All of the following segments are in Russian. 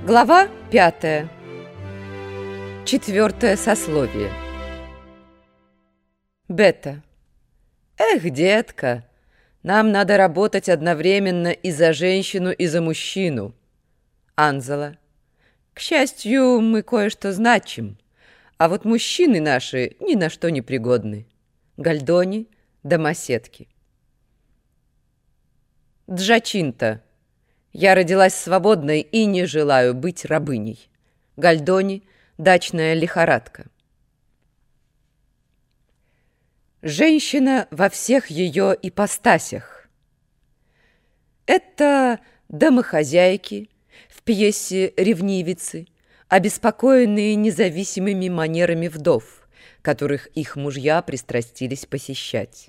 Глава 5. Четвертое сословие. Бета. Эх, детка, нам надо работать одновременно и за женщину, и за мужчину. Анзела. К счастью, мы кое-что значим, а вот мужчины наши ни на что не пригодны. Гальдони, домоседки. Джачинта. Я родилась свободной и не желаю быть рабыней. Гальдони, дачная лихорадка. Женщина во всех ее ипостасях. Это домохозяйки в пьесе «Ревнивицы», обеспокоенные независимыми манерами вдов, которых их мужья пристрастились посещать.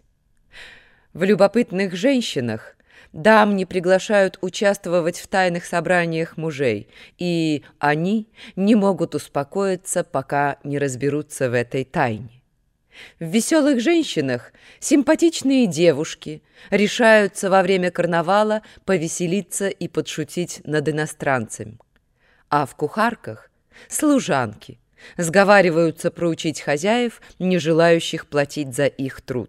В любопытных женщинах дам не приглашают участвовать в тайных собраниях мужей, и они не могут успокоиться, пока не разберутся в этой тайне. В веселых женщинах симпатичные девушки решаются во время карнавала повеселиться и подшутить над иностранцем, а в кухарках служанки сговариваются проучить хозяев, не желающих платить за их труд.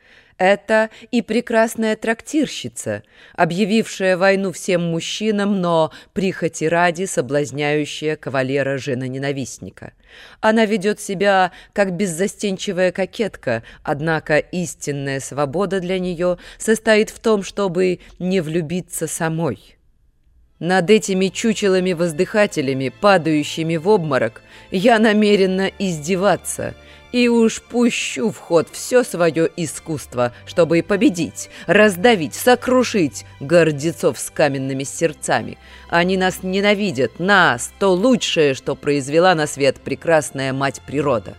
Это и прекрасная трактирщица, объявившая войну всем мужчинам, но прихоти ради соблазняющая кавалера-женоненавистника. Она ведет себя как беззастенчивая кокетка, однако истинная свобода для нее состоит в том, чтобы не влюбиться самой. Над этими чучелами-воздыхателями, падающими в обморок, я намерена издеваться – и уж пущу в ход все свое искусство, чтобы победить, раздавить, сокрушить гордецов с каменными сердцами. Они нас ненавидят, нас, то лучшее, что произвела на свет прекрасная мать природа.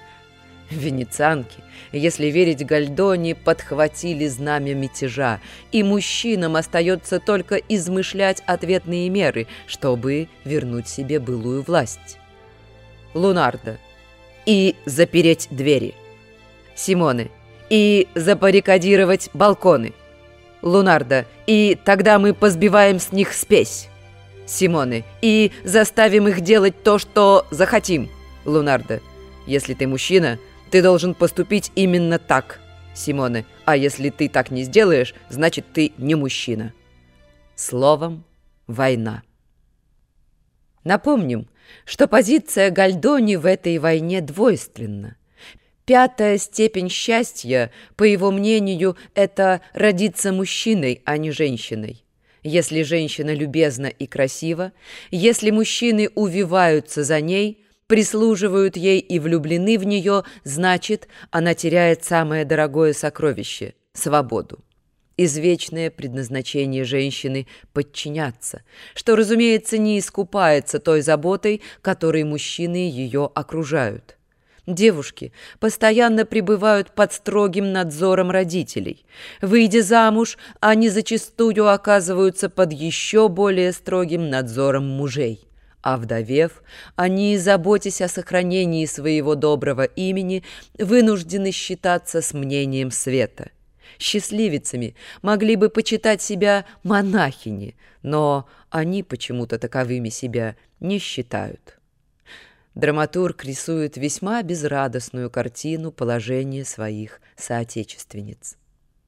Венецианки, если верить Гальдони, подхватили знамя мятежа, и мужчинам остается только измышлять ответные меры, чтобы вернуть себе былую власть. Лунарда. И запереть двери. Симоне. И забаррикадировать балконы. Лунарда. И тогда мы позбиваем с них спесь. Симоне. И заставим их делать то, что захотим. Лунарда. Если ты мужчина, ты должен поступить именно так. Симоне. А если ты так не сделаешь, значит, ты не мужчина. Словом, война. Напомним, что позиция Гальдони в этой войне двойственна. Пятая степень счастья, по его мнению, это родиться мужчиной, а не женщиной. Если женщина любезна и красива, если мужчины увиваются за ней, прислуживают ей и влюблены в нее, значит, она теряет самое дорогое сокровище – свободу. Извечное предназначение женщины – подчиняться, что, разумеется, не искупается той заботой, которой мужчины ее окружают. Девушки постоянно пребывают под строгим надзором родителей. Выйдя замуж, они зачастую оказываются под еще более строгим надзором мужей. А вдовев, они, заботясь о сохранении своего доброго имени, вынуждены считаться с мнением света. Счастливицами могли бы почитать себя монахини, но они почему-то таковыми себя не считают. Драматург рисует весьма безрадостную картину положения своих соотечественниц.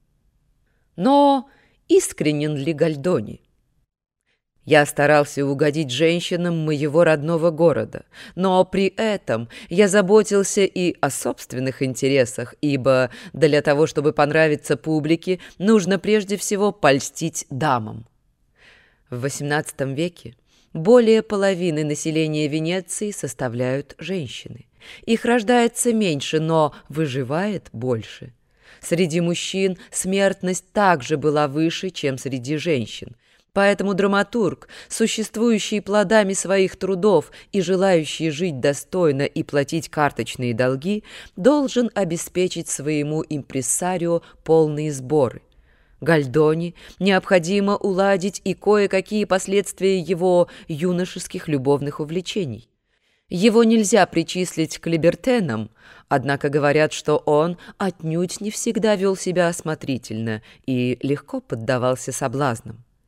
Но искренен ли Гальдони? Я старался угодить женщинам моего родного города, но при этом я заботился и о собственных интересах, ибо для того, чтобы понравиться публике, нужно прежде всего польстить дамам. В XVIII веке более половины населения Венеции составляют женщины. Их рождается меньше, но выживает больше. Среди мужчин смертность также была выше, чем среди женщин. Поэтому драматург, существующий плодами своих трудов и желающий жить достойно и платить карточные долги, должен обеспечить своему импрессарио полные сборы. Гальдони необходимо уладить и кое-какие последствия его юношеских любовных увлечений. Его нельзя причислить к либертенам, однако говорят, что он отнюдь не всегда вел себя осмотрительно и легко поддавался соблазнам.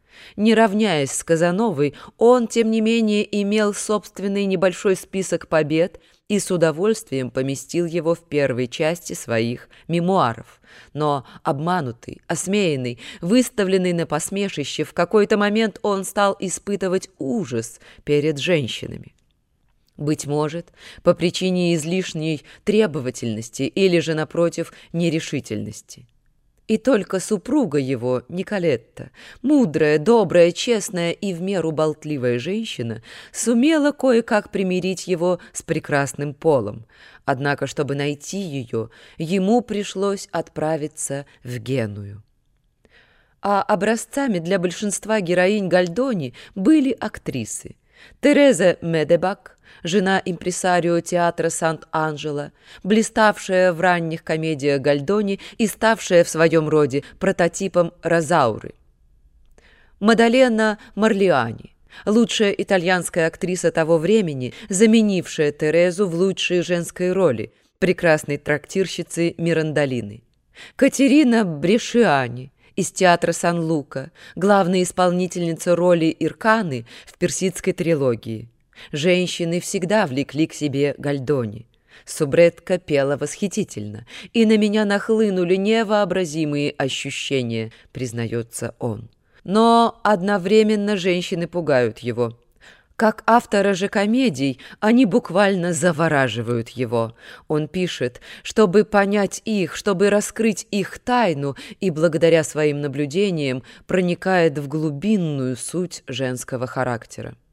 Не равняясь с Казановой, он, тем не менее, имел собственный небольшой список побед и с удовольствием поместил его в первой части своих мемуаров. Но обманутый, осмеянный, выставленный на посмешище, в какой-то момент он стал испытывать ужас перед женщинами. Быть может, по причине излишней требовательности или же, напротив, нерешительности. И только супруга его, Николетта, мудрая, добрая, честная и в меру болтливая женщина, сумела кое-как примирить его с прекрасным полом. Однако, чтобы найти ее, ему пришлось отправиться в Геную. А образцами для большинства героинь Гальдони были актрисы. Тереза Медебак, жена импресарио театра Сант-Анджело, блиставшая в ранних комедиях Гальдони и ставшая в своем роде прототипом Розауры. Мадалена Марлиани, лучшая итальянская актриса того времени, заменившая Терезу в лучшей женской роли, прекрасной трактирщицы Мирандолины. Катерина Брешиани из театра Сан-Лука, главная исполнительница роли Ирканы в персидской трилогии. Женщины всегда влекли к себе Гальдони. Субретка пела восхитительно, и на меня нахлынули невообразимые ощущения, признается он. Но одновременно женщины пугают его. Как автора же комедий, они буквально завораживают его. Он пишет, чтобы понять их, чтобы раскрыть их тайну, и благодаря своим наблюдениям проникает в глубинную суть женского характера.